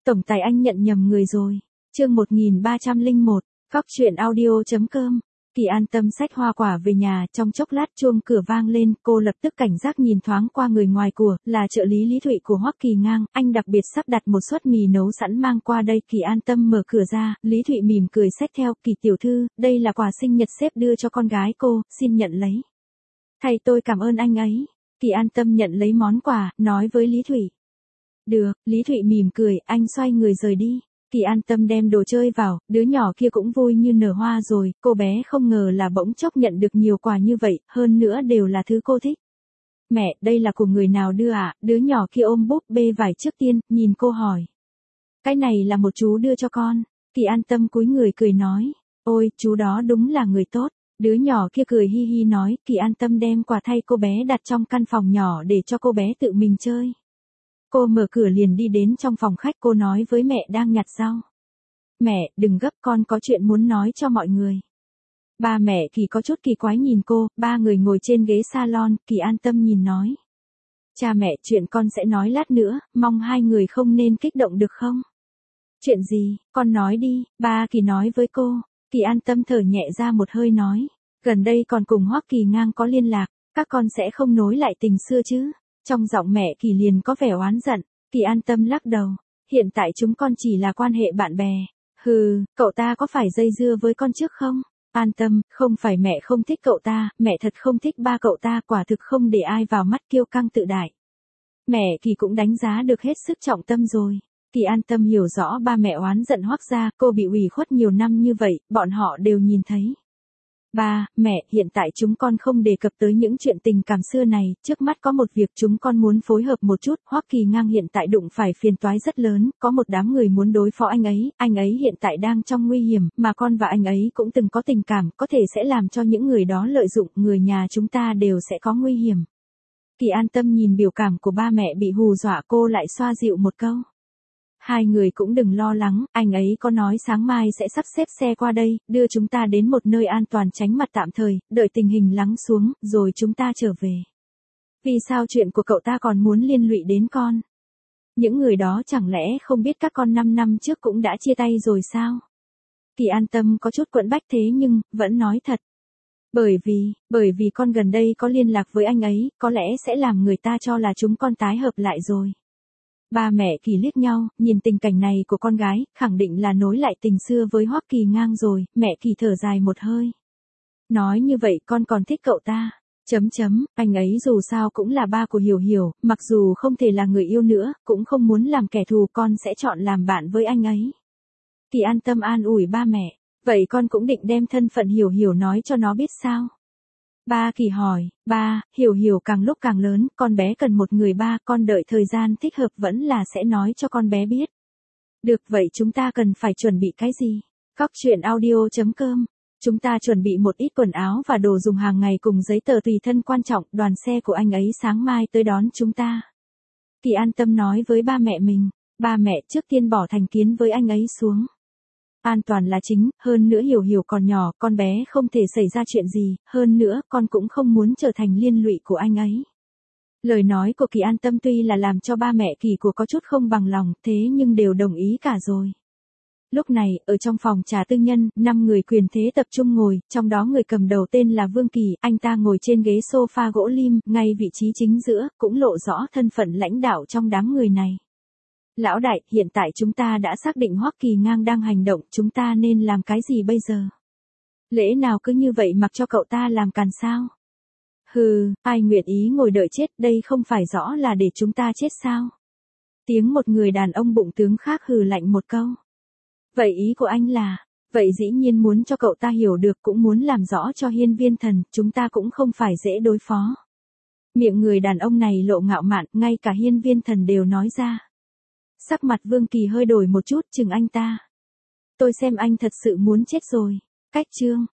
Tổng tài anh nhận nhầm người rồi. Chương 1301, Cóc truyện audio.com. Kỳ an tâm xách hoa quả về nhà, trong chốc lát chuông cửa vang lên, cô lập tức cảnh giác nhìn thoáng qua người ngoài của, là trợ lý Lý Thụy của Hoắc Kỳ Ngang, anh đặc biệt sắp đặt một suất mì nấu sẵn mang qua đây. Kỳ an tâm mở cửa ra, Lý Thụy mỉm cười xách theo, Kỳ tiểu thư, đây là quà sinh nhật sếp đưa cho con gái cô, xin nhận lấy. Thầy tôi cảm ơn anh ấy. Kỳ an tâm nhận lấy món quà, nói với Lý Thụy. Được, Lý Thụy mỉm cười, anh xoay người rời đi. Kỳ an tâm đem đồ chơi vào, đứa nhỏ kia cũng vui như nở hoa rồi, cô bé không ngờ là bỗng chốc nhận được nhiều quà như vậy, hơn nữa đều là thứ cô thích. Mẹ, đây là của người nào đưa ạ? Đứa nhỏ kia ôm búp bê vải trước tiên, nhìn cô hỏi. Cái này là một chú đưa cho con. Kỳ an tâm cúi người cười nói. Ôi, chú đó đúng là người tốt. Đứa nhỏ kia cười hi hi nói, Kỳ an tâm đem quà thay cô bé đặt trong căn phòng nhỏ để cho cô bé tự mình chơi. Cô mở cửa liền đi đến trong phòng khách, cô nói với mẹ đang nhặt rau. Mẹ, đừng gấp, con có chuyện muốn nói cho mọi người. Ba mẹ Kỳ có chút kỳ quái nhìn cô, ba người ngồi trên ghế salon, Kỳ an tâm nhìn nói. Cha mẹ, chuyện con sẽ nói lát nữa, mong hai người không nên kích động được không? Chuyện gì, con nói đi, ba Kỳ nói với cô. Kỳ an tâm thở nhẹ ra một hơi nói. Gần đây còn cùng Hoắc Kỳ Ngang có liên lạc, các con sẽ không nối lại tình xưa chứ? Trong giọng mẹ Kỳ liền có vẻ oán giận. Kỳ an tâm lắc đầu. Hiện tại chúng con chỉ là quan hệ bạn bè. Hừ, cậu ta có phải dây dưa với con trước không? An tâm, không phải mẹ không thích cậu ta, mẹ thật không thích ba cậu ta, quả thực không để ai vào mắt, kiêu căng tự đại. Mẹ Kỳ cũng đánh giá được hết sức trọng tâm rồi. Kỳ an tâm hiểu rõ ba mẹ oán giận Hoắc gia, cô bị ủy khuất nhiều năm như vậy, bọn họ đều nhìn thấy. Ba, mẹ, hiện tại chúng con không đề cập tới những chuyện tình cảm xưa này, trước mắt có một việc chúng con muốn phối hợp một chút. Hoắc Kỳ Ngang hiện tại đụng phải phiền toái rất lớn, có một đám người muốn đối phó anh ấy hiện tại đang trong nguy hiểm, mà con và anh ấy cũng từng có tình cảm, có thể sẽ làm cho những người đó lợi dụng, người nhà chúng ta đều sẽ có nguy hiểm. Kỳ an tâm nhìn biểu cảm của ba mẹ bị hù dọa, cô lại xoa dịu một câu. Hai người cũng đừng lo lắng, anh ấy có nói sáng mai sẽ sắp xếp xe qua đây, đưa chúng ta đến một nơi an toàn tránh mặt tạm thời, đợi tình hình lắng xuống, rồi chúng ta trở về. Vì sao chuyện của cậu ta còn muốn liên lụy đến con? Những người đó chẳng lẽ không biết các con 5 năm trước cũng đã chia tay rồi sao? Kỳ an tâm có chút quẫn bách thế nhưng, vẫn nói thật. Bởi vì con gần đây có liên lạc với anh ấy, có lẽ sẽ làm người ta cho là chúng con tái hợp lại rồi. Ba mẹ Kỳ liếc nhau, nhìn tình cảnh này của con gái, khẳng định là nối lại tình xưa với Hoắc Kỳ Ngang rồi, mẹ Kỳ thở dài một hơi. Nói như vậy con còn thích cậu ta. Anh ấy dù sao cũng là ba của Hiểu Hiểu, mặc dù không thể là người yêu nữa, cũng không muốn làm kẻ thù, con sẽ chọn làm bạn với anh ấy. Kỳ an tâm an ủi ba mẹ, vậy con cũng định đem thân phận Hiểu Hiểu nói cho nó biết sao? Ba Kỳ hỏi, ba, Hiểu Hiểu càng lúc càng lớn, con bé cần một người ba, con đợi thời gian thích hợp vẫn là sẽ nói cho con bé biết. Được, vậy chúng ta cần phải chuẩn bị cái gì? Cóc truyện audio.com. Chúng ta chuẩn bị một ít quần áo và đồ dùng hàng ngày cùng giấy tờ tùy thân quan trọng, đoàn xe của anh ấy sáng mai tới đón chúng ta. Kỳ an tâm nói với ba mẹ mình, ba mẹ trước tiên bỏ thành kiến với anh ấy xuống. An toàn là chính, hơn nữa Hiểu Hiểu còn nhỏ, con bé không thể xảy ra chuyện gì, hơn nữa con cũng không muốn trở thành liên lụy của anh ấy. Lời nói của Kỳ an tâm tuy là làm cho ba mẹ Kỳ của có chút không bằng lòng, thế nhưng đều đồng ý cả rồi. Lúc này, ở trong phòng trà tư nhân, 5 người quyền thế tập trung ngồi, trong đó người cầm đầu tên là Vương Kỳ, anh ta ngồi trên ghế sofa gỗ lim, ngay vị trí chính giữa, cũng lộ rõ thân phận lãnh đạo trong đám người này. Lão đại, hiện tại chúng ta đã xác định Hoắc Kỳ Ngang đang hành động, chúng ta nên làm cái gì bây giờ? Lẽ nào cứ như vậy mặc cho cậu ta làm càn sao? Hừ, ai nguyện ý ngồi đợi chết, đây không phải rõ là để chúng ta chết sao? Tiếng một người đàn ông bụng tướng khác hừ lạnh một câu. Vậy ý của anh là, vậy dĩ nhiên muốn cho cậu ta hiểu được, cũng muốn làm rõ cho Hiên Viên Thần, chúng ta cũng không phải dễ đối phó. Miệng người đàn ông này lộ ngạo mạn, ngay cả Hiên Viên Thần đều nói ra. Sắc mặt Vương Kỳ hơi đổi một chút, chừng anh ta. Tôi xem anh thật sự muốn chết rồi. Cách chương.